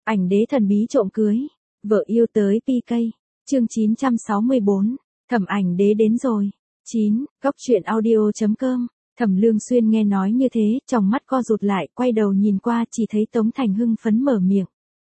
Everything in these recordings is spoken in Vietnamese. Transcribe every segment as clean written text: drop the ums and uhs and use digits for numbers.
Ảnh đế thần bí trộm cưới. Vợ yêu tới PK. Chương 964. Thẩm ảnh đế đến rồi. 9. Góc truyện audio.com. Thẩm Lương Xuyên nghe nói như thế, trong mắt co rụt lại, quay đầu nhìn qua, chỉ thấy Tống Thành hưng phấn mở miệng.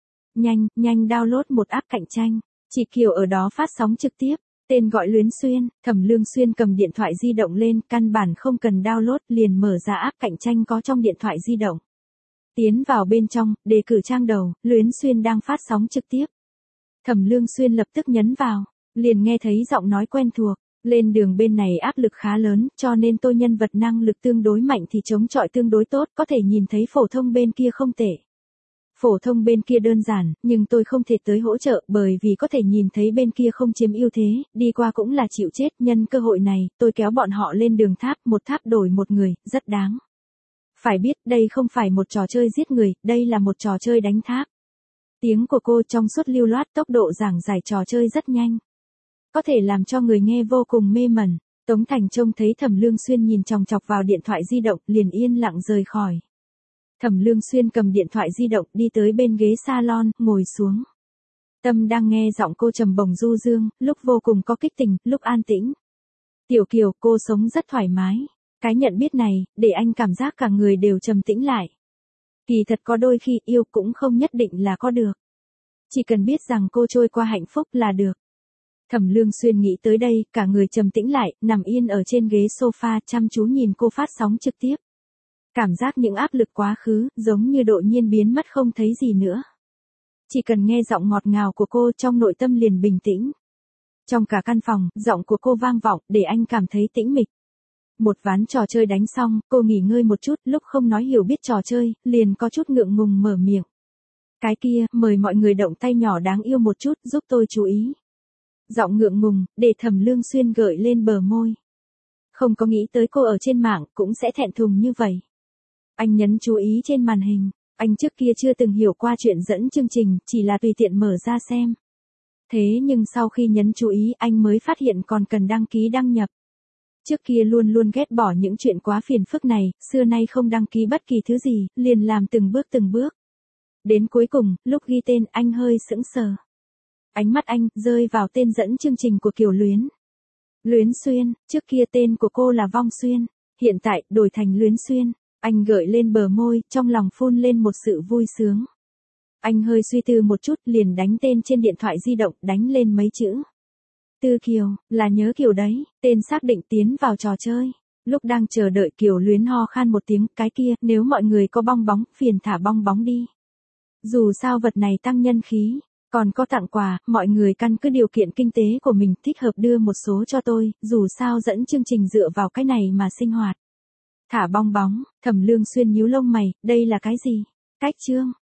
Nhanh download một app cạnh tranh. Chị Kiều ở đó phát sóng trực tiếp. Tên gọi Luyến Xuyên. Thẩm Lương Xuyên cầm điện thoại di động lên, căn bản không cần download, liền mở ra app cạnh tranh có trong điện thoại di động. Tiến vào bên trong, đề cử trang đầu, Luyến Xuyên đang phát sóng trực tiếp. Thẩm Lương Xuyên lập tức nhấn vào, liền nghe thấy giọng nói quen thuộc. Lên đường bên này áp lực khá lớn, cho nên tôi nhân vật năng lực tương đối mạnh thì chống chọi tương đối tốt, có thể nhìn thấy phổ thông bên kia không tệ. Phổ thông bên kia đơn giản, nhưng tôi không thể tới hỗ trợ bởi vì có thể nhìn thấy bên kia không chiếm ưu thế, đi qua cũng là chịu chết. Nhân cơ hội này, tôi kéo bọn họ lên đường tháp, một tháp đổi một người, rất đáng. Phải biết, đây không phải một trò chơi giết người, đây là một trò chơi đánh tháp. Tiếng của cô trong suốt lưu loát, tốc độ giảng giải trò chơi rất nhanh. Có thể làm cho người nghe vô cùng mê mẩn. Tống Thành trông thấy Thẩm Lương Xuyên nhìn chòng chọc vào điện thoại di động, liền yên lặng rời khỏi. Thẩm Lương Xuyên cầm điện thoại di động đi tới bên ghế salon, ngồi xuống. Tâm đang nghe giọng cô trầm bổng du dương, lúc vô cùng có kích tình, lúc an tĩnh. Tiểu Kiều, cô sống rất thoải mái. Cái nhận biết này, để anh cảm giác cả người đều trầm tĩnh lại. Kỳ thật có đôi khi yêu cũng không nhất định là có được. Chỉ cần biết rằng cô trôi qua hạnh phúc là được. Thẩm Lương Xuyên nghĩ tới đây, cả người trầm tĩnh lại, nằm yên ở trên ghế sofa, chăm chú nhìn cô phát sóng trực tiếp. Cảm giác những áp lực quá khứ, giống như đột nhiên biến mất không thấy gì nữa. Chỉ cần nghe giọng ngọt ngào của cô, trong nội tâm liền bình tĩnh. Trong cả căn phòng, giọng của cô vang vọng, để anh cảm thấy tĩnh mịch. Một ván trò chơi đánh xong, cô nghỉ ngơi một chút, lúc không nói hiểu biết trò chơi, liền có chút ngượng ngùng mở miệng. Cái kia, mời mọi người động tay nhỏ đáng yêu một chút, giúp tôi chú ý. Giọng ngượng ngùng, để Thẩm Lương Xuyên gợi lên bờ môi. Không có nghĩ tới cô ở trên mạng, cũng sẽ thẹn thùng như vậy. Anh nhấn chú ý trên màn hình, anh trước kia chưa từng hiểu qua chuyện dẫn chương trình, chỉ là tùy tiện mở ra xem. Thế nhưng sau khi nhấn chú ý anh mới phát hiện còn cần đăng ký đăng nhập. Trước kia luôn luôn ghét bỏ những chuyện quá phiền phức này, xưa nay không đăng ký bất kỳ thứ gì, liền làm từng bước. Đến cuối cùng, lúc ghi tên anh hơi sững sờ. Ánh mắt anh rơi vào tên dẫn chương trình của Kiều Luyến. Luyến Xuyên, trước kia tên của cô là Vong Xuyên, hiện tại đổi thành Luyến Xuyên. Anh gợi lên bờ môi, trong lòng phun lên một sự vui sướng. Anh hơi suy tư một chút, liền đánh tên trên điện thoại di động, đánh lên mấy chữ. Tư Kiều, là nhớ Kiều đấy, tên xác định tiến vào trò chơi. Lúc đang chờ đợi Kiều Luyến ho khan một tiếng, cái kia, nếu mọi người có bong bóng, phiền thả bong bóng đi. Dù sao vật này tăng nhân khí, còn có tặng quà, mọi người căn cứ điều kiện kinh tế của mình thích hợp đưa một số cho tôi, dù sao dẫn chương trình dựa vào cái này mà sinh hoạt. Thả bong bóng, Thẩm Lương Xuyên nhíu lông mày, đây là cái gì? Cách chương,